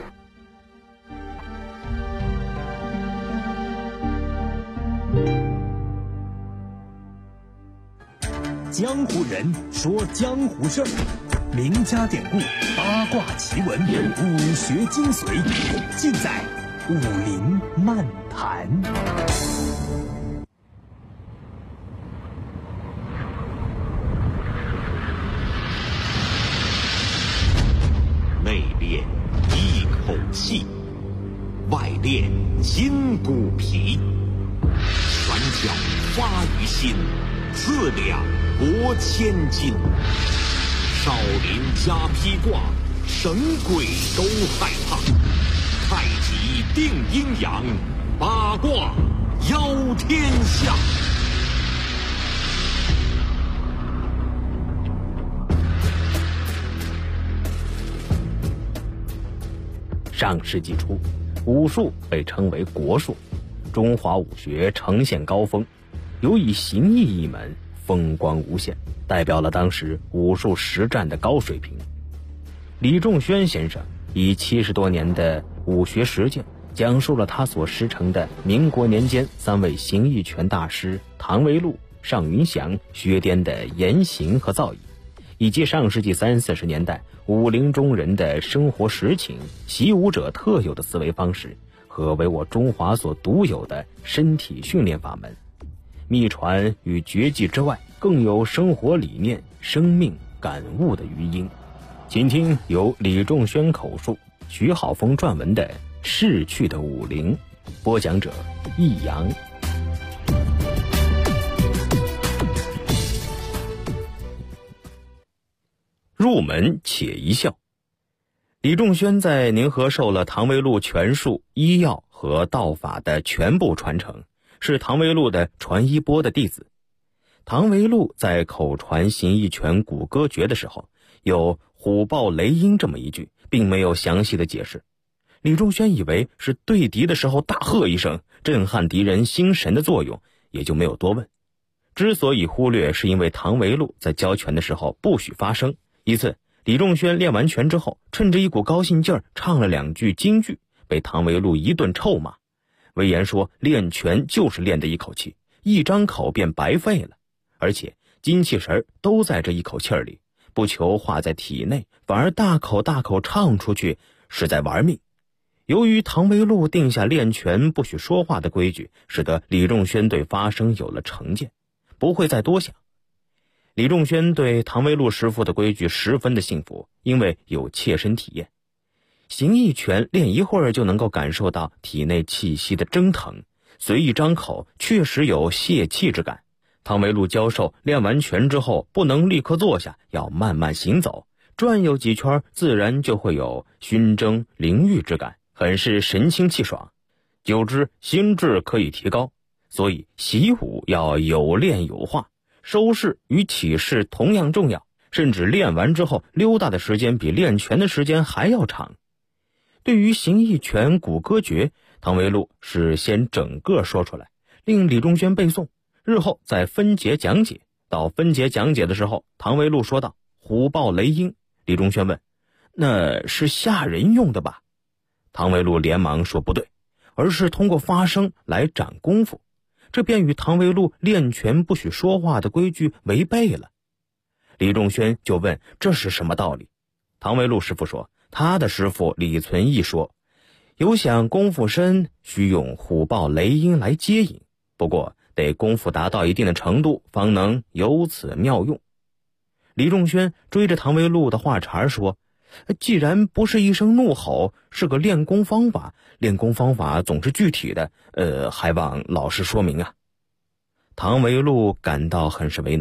江湖人说江湖事儿，名家典故、八卦奇闻、武学精髓，尽在武林漫谈。 内练一口气，外练筋骨皮，拳脚发于心，四两拨千斤。少林加披挂，神鬼都害怕。太极定阴阳，八卦邀天下。 上世纪初，武术被称为国术，中华武学呈现高峰，尤以形意一门风光无限，代表了当时武术实战的高水平。李仲轩先生以70多年的武学实践，讲述了他所师承的民国年间3位形意拳大师唐维禄、尚云祥、薛颠的言行和造诣，以及上世纪30、40年代武林中人的生活实情、习武者特有的思维方式和为我中华所独有的身体训练法门。秘传与绝技之外，更有生活理念、生命感悟的余音。请听由李仲轩口述、徐浩峰撰文的《逝去的武林》，播讲者易阳。入门且一笑。李仲轩在宁河受了唐维禄拳术、医药和道法的全部传承，是唐维禄的传衣钵的弟子。唐维禄在口传形意拳骨歌诀的时候，有虎豹雷鹰这么一句，并没有详细的解释。李仲轩以为是对敌的时候大喝一声，震撼敌人心神的作用，也就没有多问。之所以忽略，是因为唐维禄在教拳的时候不许发声。一次，李仲轩练完拳之后，趁着一股高兴劲儿唱了2句京剧，被唐维禄一顿臭骂。威严说练拳就是练的一口气，一张口便白费了，而且精气神都在这一口气儿里，不求化在体内，反而大口大口唱出去，是在玩命。由于唐维禄定下练拳不许说话的规矩，使得李仲轩对发声有了成见，不会再多想。李仲轩对唐维禄师傅的规矩十分的信服，因为有切身体验。形意拳练一会儿就能够感受到体内气息的蒸腾，随意张口确实有泄气之感。唐维禄教授练完拳之后不能立刻坐下，要慢慢行走，转悠几圈，自然就会有熏蒸淋浴之感，很是神清气爽。久之心智可以提高，所以习武要有练有化，收势与起势同样重要，甚至练完之后溜达的时间比练拳的时间还要长。对于形意拳骨歌诀，唐维禄是先整个说出来，令李仲轩背诵，日后再分节讲解。到分节讲解的时候，唐维禄说道：虎豹雷鹰。李仲轩问：那是吓人用的吧？唐维禄连忙说不对，而是通过发声来长功夫，这便与唐维禄练拳不许说话的规矩违背了。李仲轩就问这是什么道理？唐维禄师傅说，他的师傅李存义说，有想功夫深，需用虎豹雷鹰来接引，不过得功夫达到一定的程度，方能有此妙用。李仲轩追着唐维禄的话茬说，既然不是一声怒吼，是个练功方法，练功方法总是具体的，还望老师说明啊。唐维禄感到很是为难，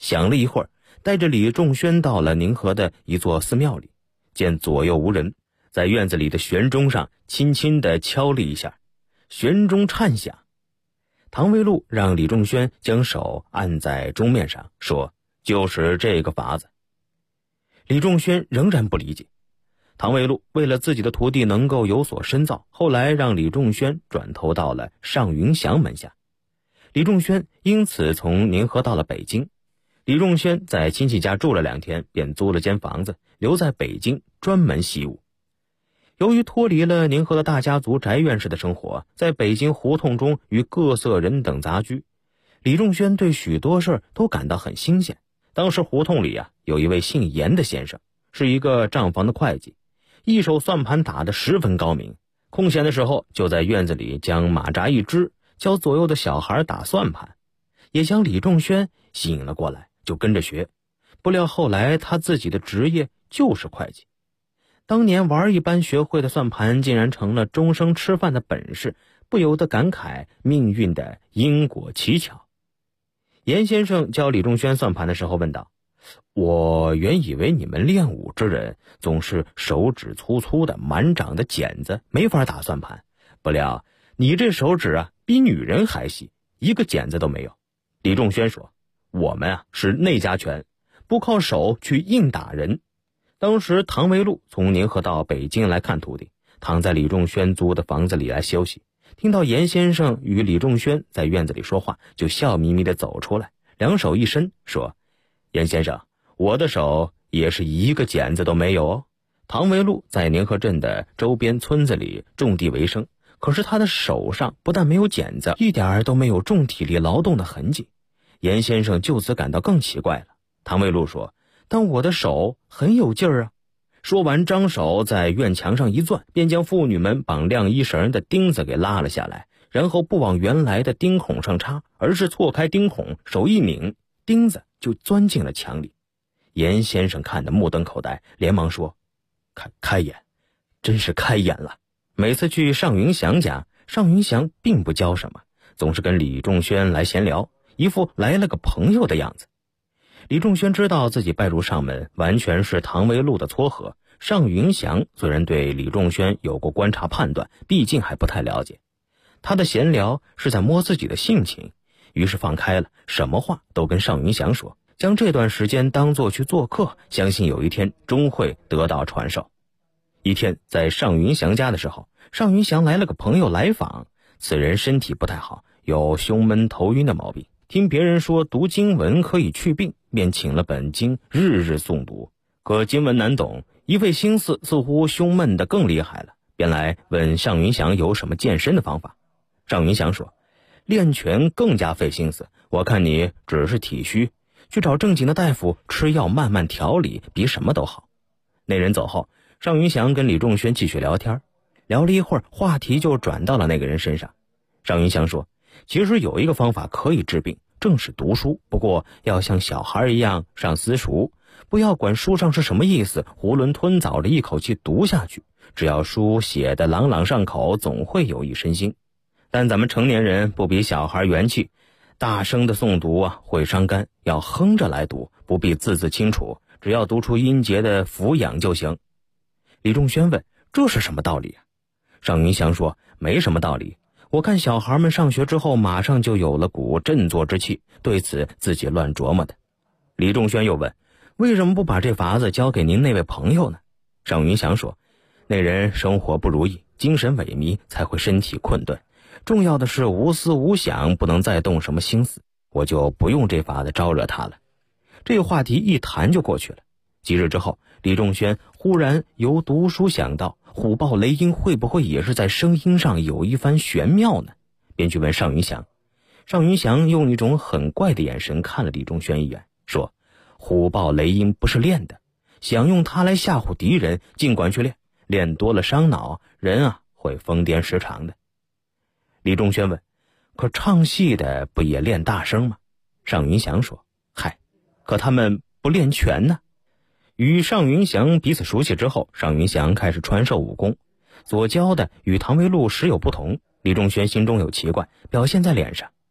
想了一会儿，带着李仲轩到了宁河的一座寺庙里，见左右无人，在院子里的悬钟上轻轻地敲了一下，悬钟颤响。唐维禄让李仲轩将手按在钟面上，说就是这个法子。李仲轩仍然不理解。唐维禄为了自己的徒弟能够有所深造，后来让李仲轩转投到了尚云祥门下。李仲轩因此从宁河到了北京。李仲轩在亲戚家住了2天，便租了间房子留在北京专门习武。由于脱离了宁河的大家族宅院式的生活，在北京胡同中与各色人等杂居，李仲轩对许多事都感到很新鲜。当时胡同里有一位姓严的先生，是一个账房的会计，一手算盘打得十分高明，空闲的时候就在院子里将马扎一支，教左右的小孩打算盘，也将李仲轩吸引了过来，就跟着学。不料后来他自己的职业就是会计，当年玩一般学会的算盘竟然成了终生吃饭的本事，不由得感慨命运的因果奇巧。严先生教李仲轩算盘的时候问道：我原以为你们练武之人总是手指粗粗的满掌的茧子，没法打算盘，不料你这手指比女人还细，一个茧子都没有。李仲轩说：我们是内家拳，不靠手去硬打人。当时唐维禄从宁河到北京来看徒弟，躺在李仲轩租的房子里来休息，听到严先生与李仲轩在院子里说话，就笑眯眯地走出来，两手一伸说：严先生，我的手也是一个茧子都没有哦。唐维禄在宁河镇的周边村子里种地为生，可是他的手上不但没有茧子，一点都没有重体力劳动的痕迹。严先生就此感到更奇怪了。唐维禄说：但我的手很有劲儿啊。说完张手在院墙上一攥，便将妇女们绑晾衣绳的钉子给拉了下来，然后不往原来的钉孔上插，而是错开钉孔，手一拧，钉子就钻进了墙里。严先生看得目瞪口呆，连忙说：开眼，真是开眼了。每次去尚云祥家，尚云祥并不教什么，总是跟李仲轩来闲聊，一副来了个朋友的样子。李仲轩知道自己拜入上门完全是唐维禄的撮合，尚云祥虽然对李仲轩有过观察判断，毕竟还不太了解，他的闲聊是在摸自己的性情，于是放开了，什么话都跟尚云祥说，将这段时间当作去做客，相信有一天终会得到传授。一天在尚云祥家的时候，尚云祥来了个朋友来访，此人身体不太好，有胸闷头晕的毛病，听别人说读经文可以去病，便请了本经日日诵读，可经文难懂，一费心思似乎胸闷得更厉害了，便来问尚云祥有什么健身的方法。尚云祥说：练拳更加费心思，我看你只是体虚，去找正经的大夫吃药慢慢调理，比什么都好。那人走后，尚云祥跟李仲轩继续聊天，聊了一会儿，话题就转到了那个人身上。尚云祥说：其实有一个方法可以治病，正是读书，不过要像小孩一样上私塾，不要管书上是什么意思，囫囵吞枣的一口气读下去，只要书写的朗朗上口，总会有益身心。但咱们成年人不比小孩元气，大声的诵读会伤肝，要哼着来读，不必字字清楚，只要读出音节的俯仰就行。李仲轩问：这是什么道理啊？尚云祥说：没什么道理，我看小孩们上学之后马上就有了股振作之气，对此自己乱琢磨的。李仲轩又问：为什么不把这法子交给您那位朋友呢？尚云祥说：那人生活不如意，精神萎靡，才会身体困顿，重要的是无思无想，不能再动什么心思，我就不用这法子招惹他了。这个话题一谈就过去了。几日之后，李仲轩忽然由读书想到虎豹雷音会不会也是在声音上有一番玄妙呢，便去问尚云祥。尚云祥用一种很怪的眼神看了李仲轩一眼，说：虎豹雷音不是练的，想用它来吓唬敌人，尽管去练，练多了伤脑，人会疯癫失常的。李仲轩问：可唱戏的不也练大声吗？尚云祥说：嗨，可他们不练拳呢。与尚云祥彼此熟悉之后，尚云祥开始传授武功，所教的与唐维禄时有不同，李仲轩心中有奇怪，表现在脸上。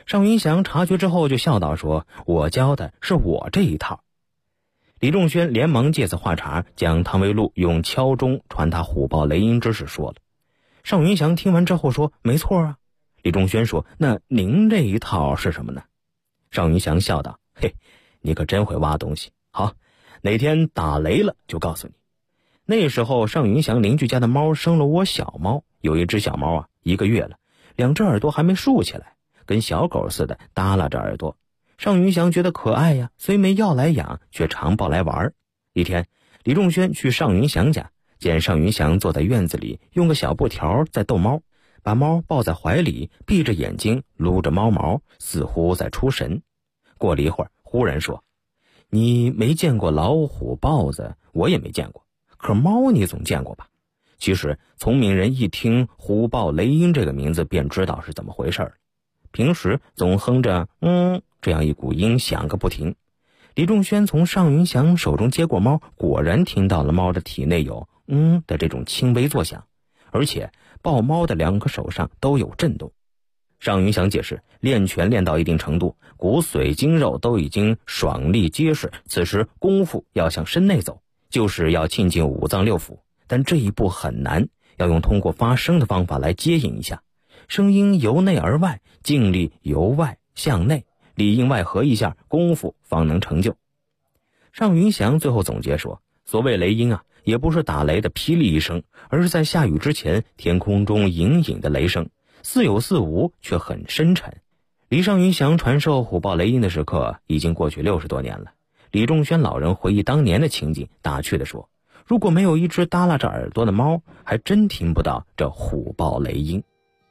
尚云祥察觉之后就笑道说，我教的是我这一套。李仲轩连忙借此话茬，将汤维禄用敲钟传他虎豹雷音之事说了。尚云祥听完之后说，没错啊。李仲轩说，那您这一套是什么呢？尚云祥笑道，嘿，你可真会挖东西。好，哪天打雷了就告诉你。那时候尚云祥邻居家的猫生了窝小猫，有一只小猫啊，1个月了，2只耳朵还没竖起来，跟小狗似的耷拉着耳朵。尚云祥觉得可爱呀，虽没要来养，却常抱来玩。一天，李仲轩去尚云祥家，见尚云祥坐在院子里，用个小布条在逗猫，把猫抱在怀里，闭着眼睛撸着猫毛，似乎在出神。过了一会儿，忽然说，你没见过老虎豹子，我也没见过，可猫你总见过吧？其实聪明人一听虎豹雷音这个名字便知道是怎么回事了。平时总哼着这样一股音响个不停。李仲轩从尚云祥手中接过猫，果然听到了猫的体内有的这种轻微作响，而且抱猫的2个手上都有震动。尚云祥解释，练拳练到一定程度，骨髓筋肉都已经爽利结实，此时功夫要向身内走，就是要沁进5脏6腑，但这一步很难，要用通过发声的方法来接引一下，声音由内而外，劲力由外向内，里应外合一下，功夫方能成就。尚云祥最后总结说，所谓雷音啊，也不是打雷的霹雳一声，而是在下雨之前天空中隐隐的雷声，似有似无，却很深沉。离尚云祥传授虎豹雷音的时刻已经过去60多年了。李仲轩老人回忆当年的情景，打趣地说，如果没有一只耷拉着耳朵的猫，还真听不到这虎豹雷音。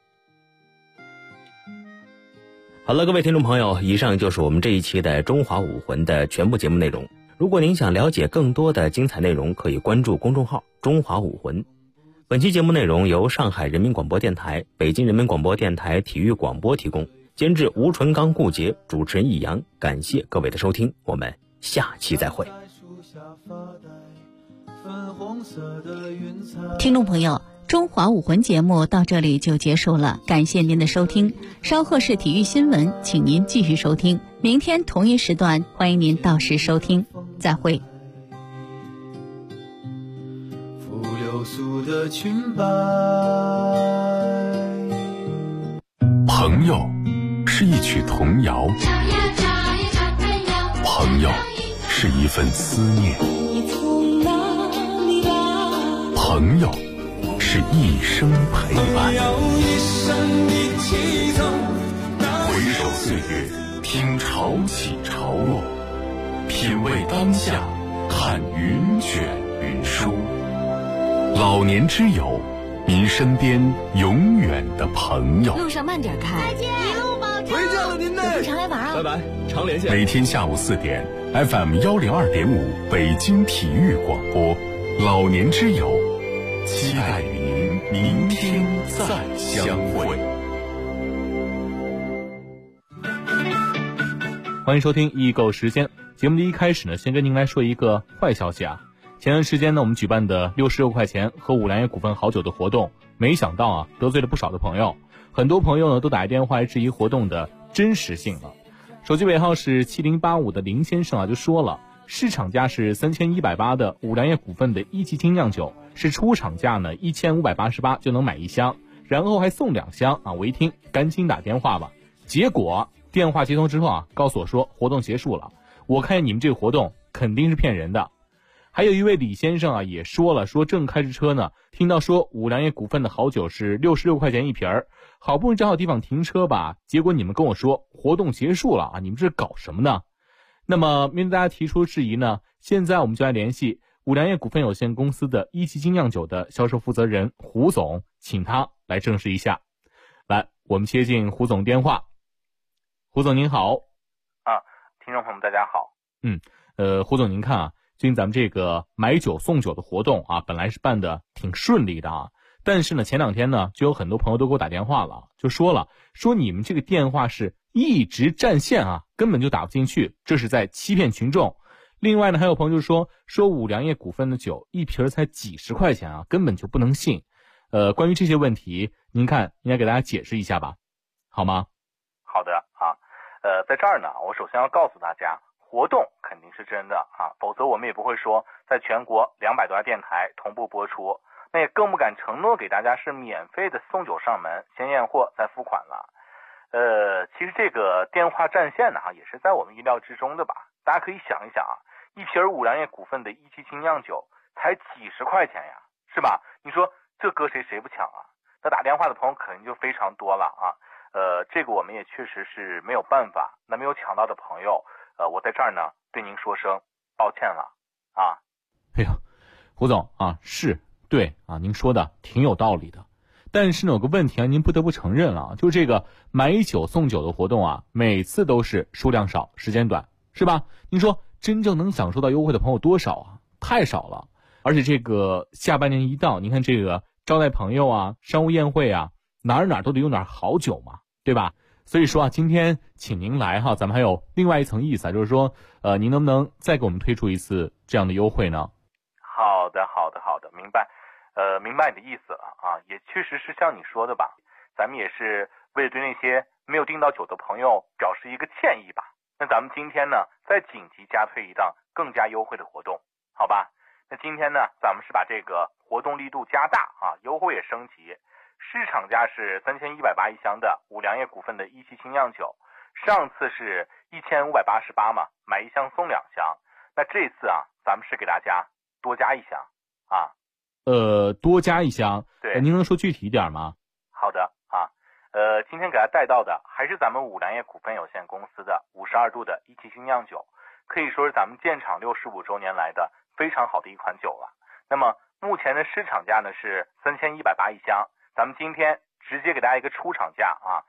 好了，各位听众朋友，以上就是我们这一期的中华武魂的全部节目内容。如果您想了解更多的精彩内容，可以关注公众号中华武魂。本期节目内容由上海人民广播电台、北京人民广播电台体育广播提供，监制吴纯刚、顾杰，主持人易阳。感谢各位的收听，我们下期再会。 听众朋友，中华武魂节目到这里就结束了，感谢您的收听。稍后是体育新闻，请您继续收听。明天同一时段，欢迎您到时收听。再会。 流苏的裙摆， 朋友是一曲童谣，朋友是一份思念，朋友是一生陪伴。回首岁月，听潮起潮落，品味当下，看云卷云舒。老年之友，您身边永远的朋友。 路上慢点开， 再见，一路保重。 回家了您呢， 有空常来玩啊。 拜拜，常连线。 每天下午4点 ，FM 102.5北京体育广播，老年之友，期待与您明天再相会。 欢迎收听易购时间。节目的一开始呢，先跟您来说一个坏消息啊。前段时间呢，我们举办的66块钱喝五粮液股份好酒的活动，没想到啊，得罪了不少的朋友。很多朋友呢，都打电话来质疑活动的真实性了。手机尾号是7085的林先生啊，就说了，市场价是3180的五粮液股份的1级精酿酒，是出厂价呢1588就能买1箱，然后还送2箱啊！我一听，赶紧打电话吧。结果电话接通之后啊，告诉我说活动结束了。我看你们这个活动肯定是骗人的。还有一位李先生啊，也说了，说正开着车呢，听到说五粮液股份的好酒是66块钱一瓶儿，好不容易找好地方停车吧，结果你们跟我说活动结束了啊，你们这是搞什么呢？那么面对大家提出质疑呢，现在我们就来联系五粮液股份有限公司的1级精酿酒的销售负责人胡总，请他来证实一下。来，我们接进胡总电话。胡总您好。 听众朋友们大家好。 胡总您看啊，最近咱们这个买酒送酒的活动啊，本来是办的挺顺利的啊，但是呢前2天呢，就有很多朋友都给我打电话了，就说你们这个电话是一直占线啊，根本就打不进去，这是在欺骗群众。另外呢，还有朋友就说五粮液股份的酒一瓶才几十块钱啊，根本就不能信。关于这些问题，您看应该给大家解释一下吧，好吗？ 好的啊， 在这儿呢，我首先要告诉大家，活动肯定是真的啊，否则我们也不会说在全国200多家电台同步播出，那也更不敢承诺给大家是免费的送酒上门，先验货再付款了。其实这个电话占线呢，也是在我们意料之中的吧。大家可以想一想啊，一瓶五粮液股份的17精酿酒才几十块钱呀，是吧？你说这搁谁不抢啊？那打电话的朋友肯定就非常多了啊。这个我们也确实是没有办法。那没有抢到的朋友，我在这儿呢对您说声抱歉了啊。 哎呀，胡总啊，是对啊，您说的挺有道理的。但是呢，有个问题啊，您不得不承认了，就是这个买酒送酒的活动啊，每次都是数量少，时间短，是吧？您说真正能享受到优惠的朋友多少啊？太少了。而且这个下半年一到，您看这个招待朋友啊、商务宴会啊，哪儿都得有点好酒嘛，对吧？所以说啊，今天请您来哈，咱们还有另外一层意思啊，就是说，您能不能再给我们推出一次这样的优惠呢？ 好的，明白。明白你的意思了啊，也确实是像你说的吧，咱们也是为了对那些没有订到酒的朋友表示一个歉意吧。那咱们今天呢，再紧急加推一档更加优惠的活动，好吧？那今天呢，咱们是把这个活动力度加大啊，优惠也升级。市场价是3180一箱的五粮液股份的17精酿酒，上次是1588嘛，买1箱送2箱。那这次啊，咱们是给大家多加1箱啊。 多加1箱， 对， 您能说具体一点吗？ 好的啊，今天给大家带到的还是咱们五粮液股份有限公司的52度的17精酿酒，可以说是咱们建厂65周年来的非常好的一款酒了。那么目前的市场价呢是3180一箱，咱们今天直接给大家一个出厂价啊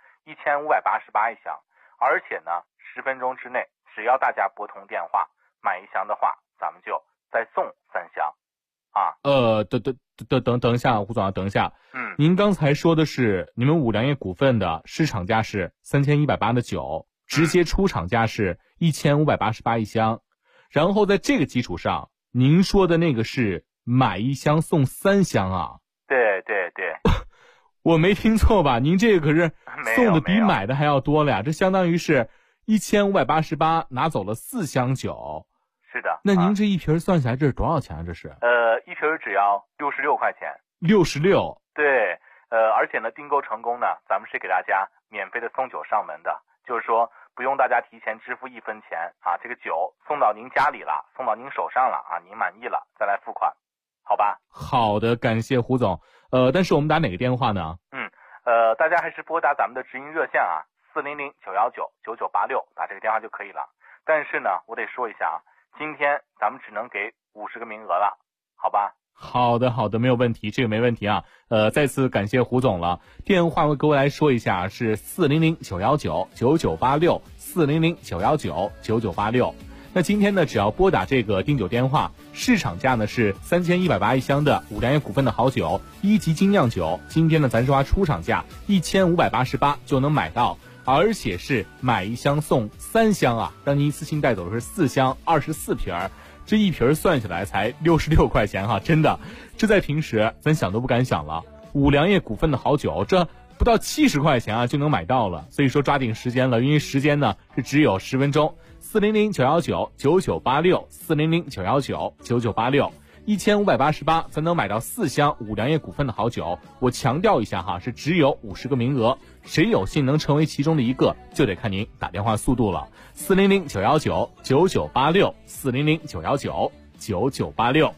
，1588一箱，而且呢10分钟之内，只要大家拨通电话买1箱的话，咱们就再送3箱。啊， 等一下，胡总啊，等一下。您刚才说的是你们五粮液股份的市场价是3180的酒，直接出厂价是1588一箱，然后在这个基础上，您说的那个是买1箱送3箱啊？ 对， 我没听错吧？您这个可是送的比买的还要多了呀，这相当于是1588拿走了4箱酒。 是的， 那您这一瓶算下来这是多少钱啊？这是一瓶只要66块钱。 66？ 对，而且呢，订购成功呢，咱们是给大家免费的送酒上门的，就是说不用大家提前支付1分钱啊，这个酒送到您家里了，送到您手上了啊，您满意了再来付款，好吧？ 好的，感谢胡总。但是我们打哪个电话呢？ 大家还是拨打咱们的直营热线啊，400-919-9986，打这个电话就可以了。但是呢，我得说一下啊，今天咱们只能给50个名额了，好吧？ 好的，没有问题，这个没问题啊。再次感谢胡总了。电话各位来说一下，是400-919-9986 400-919-9986。那今天呢，只要拨打这个订酒电话，市场价呢是3180一箱的五粮液股份的好酒1级精酿酒，今天呢咱说它出厂价1588就能买到。而且是买1箱送3箱啊，让您一次性带走的是4箱24瓶，这一瓶算下来才66块钱哈，真的，这在平时咱想都不敢想了。五粮液股份的好酒，这不到70块钱啊就能买到了，所以说抓紧时间了，因为时间呢是只有10分钟。400-919-9986 400-919-9986 1588才能买到4箱五粮液股份的好酒。我强调一下哈，是只有50个名额，谁有幸能成为其中的一个，就得看您打电话速度了。400-919-9986 400-919-9986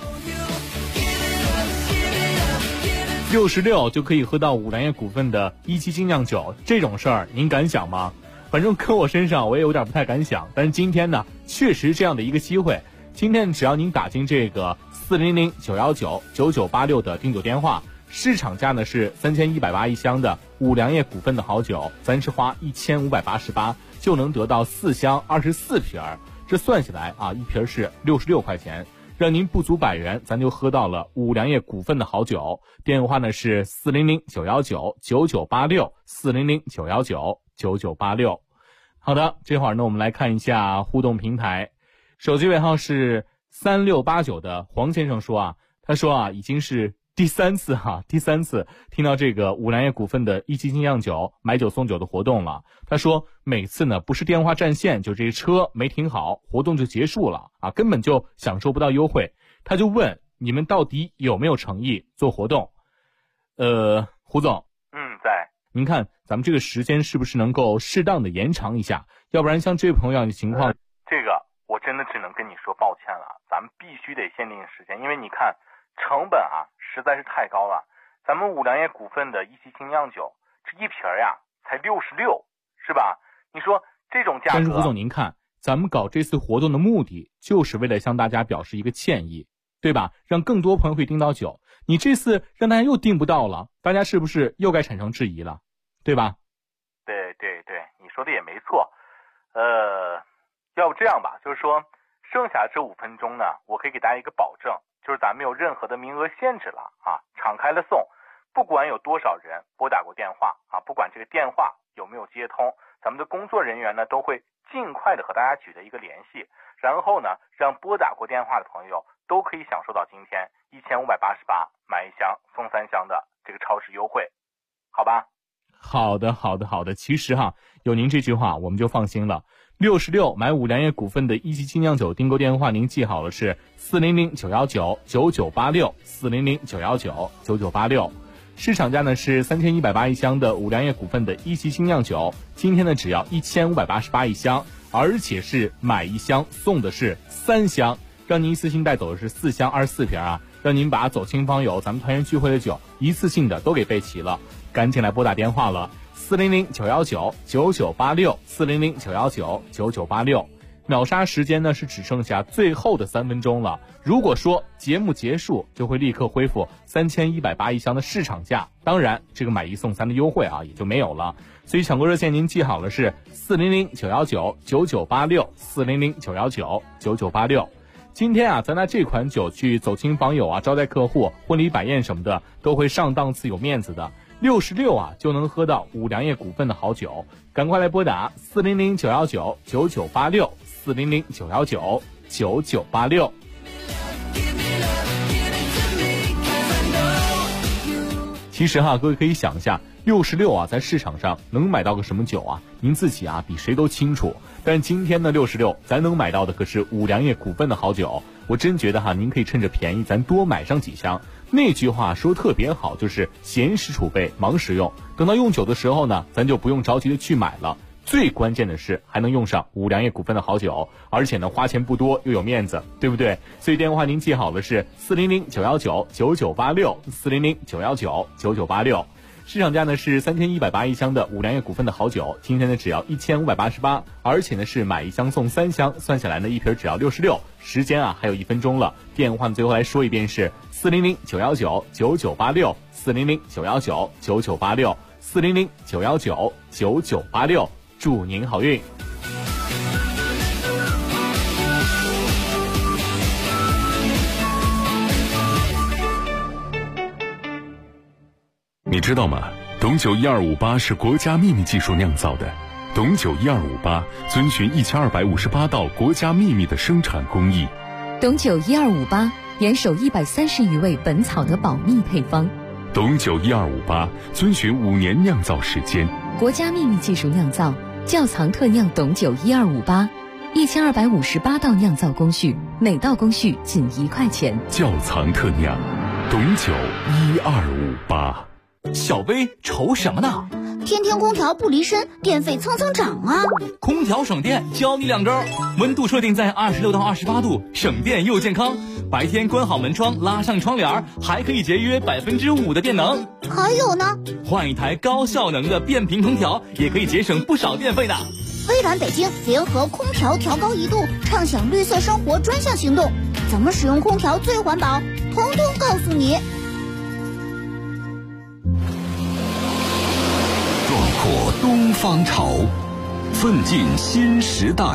66就可以喝到五粮液股份的17精酿酒，这种事儿您敢想吗？反正搁我身上我也有点不太敢想，但是今天呢确实这样的一个机会。今天只要您打进这个400-919-9986的订酒电话，市场价呢是3180一箱的五粮液股份的好酒，咱是花1588就能得到4箱24瓶，这算下来啊，一瓶是66块钱，让您不足100元，咱就喝到了五粮液股份的好酒。电话呢是400-919-9986 400-919-9986。好的，这会儿呢我们来看一下互动平台。手机尾号是3689的黄先生说啊，他说啊，已经是第三次听到这个五粮液股份的一期精酿酒买酒送酒的活动了。他说每次呢不是电话占线，就这个车没停好，活动就结束了啊，根本就享受不到优惠。他就问你们到底有没有诚意做活动？胡总， 在。 您看咱们这个时间是不是能够适当的延长一下？要不然像这位朋友样的情况， 这个我真的只能跟你说抱歉了，咱们必须得限定时间，因为你看成本啊实在是太高了。咱们五粮液股份的一期精酿酒，这一瓶呀才66，是吧？你说这种价格。 但是胡总您看，咱们搞这次活动的目的就是为了向大家表示一个歉意，对吧？让更多朋友会订到酒。你这次让大家又订不到了，大家是不是又该产生质疑了，对吧？ 对，你说的也没错。要不这样吧，就是说剩下这5分钟呢，我可以给大家一个保证，就是咱没有任何的名额限制了啊，敞开了送，不管有多少人拨打过电话啊，不管这个电话有没有接通，咱们的工作人员呢都会尽快的和大家取得一个联系，然后呢让拨打过电话的朋友都可以享受到今天1588买1箱送3箱的这个超市优惠，好吧？ 好的。其实有您这句话我们就放心了。66买五粮液股份的一期精酿酒订购电话您记好了，是400-919-9986 400-919-9986。市场价呢是3180一箱的五粮液股份的一期精酿酒，今天呢只要1588一箱，而且是买1箱送的是3箱，让您一次性带走的是4箱24瓶啊，让您把走亲访友咱们团圆聚会的酒一次性的都给备齐了。赶紧来拨打电话了，400-919-9986 400-919-9986。秒杀时间呢是只剩下最后的3分钟了，如果说节目结束就会立刻恢复3180一箱的市场价，当然这个买1送3的优惠也就没有了。所以抢购热线您记好了，是400-919-9986 400-919-9986。今天咱拿这款酒去走亲访友招待客户、婚礼摆宴什么的都会上档次有面子的。66就能喝到五粮液股份的好酒，赶快来拨打400-919-9986 400-919-9986。其实各位可以想一下，66在市场上能买到个什么酒啊？您自己比谁都清楚。但今天的66咱能买到的可是五粮液股份的好酒，我真觉得您可以趁着便宜咱多买上几箱。那句话说特别好，就是闲时储备，忙时用。等到用酒的时候呢，咱就不用着急的去买了。最关键的是还能用上五粮液股份的好酒，而且呢花钱不多又有面子，对不对？所以电话您记好了，是400-919-9986 400-919-9986。市场价呢是3180一箱的五粮液股份的好酒，今天呢只要1588，而且呢是买1箱送3箱，算下来呢一瓶只要66。时间还有1分钟了，电话最后来说一遍是400-919-9986 400-919-9986 400-919-9986。祝您好运。 你知道吗？董酒1258是国家秘密技术酿造的。董酒1258遵循1258道国家秘密的生产工艺。 董酒1258严守130余味本草的保密配方。 董酒1258遵循5年酿造时间， 国家秘密技术酿造，窖藏特酿董酒1258，1258道酿造工序，每道工序仅1块钱。 窖藏特酿，董酒1258。 小薇愁什么呢？ 天天空调不离身，电费蹭蹭涨啊！ 空调省电，教你2招：温度设定在26到28度，省电又健康。白天关好门窗，拉上窗帘，还可以节约5%的电能。 还有呢， 换一台高效能的变频空调，也可以节省不少电费的。 微软北京联合空调调高1度，畅享绿色生活专项行动，怎么使用空调最环保，通通告诉你。 壮阔东方潮，奋进新时代。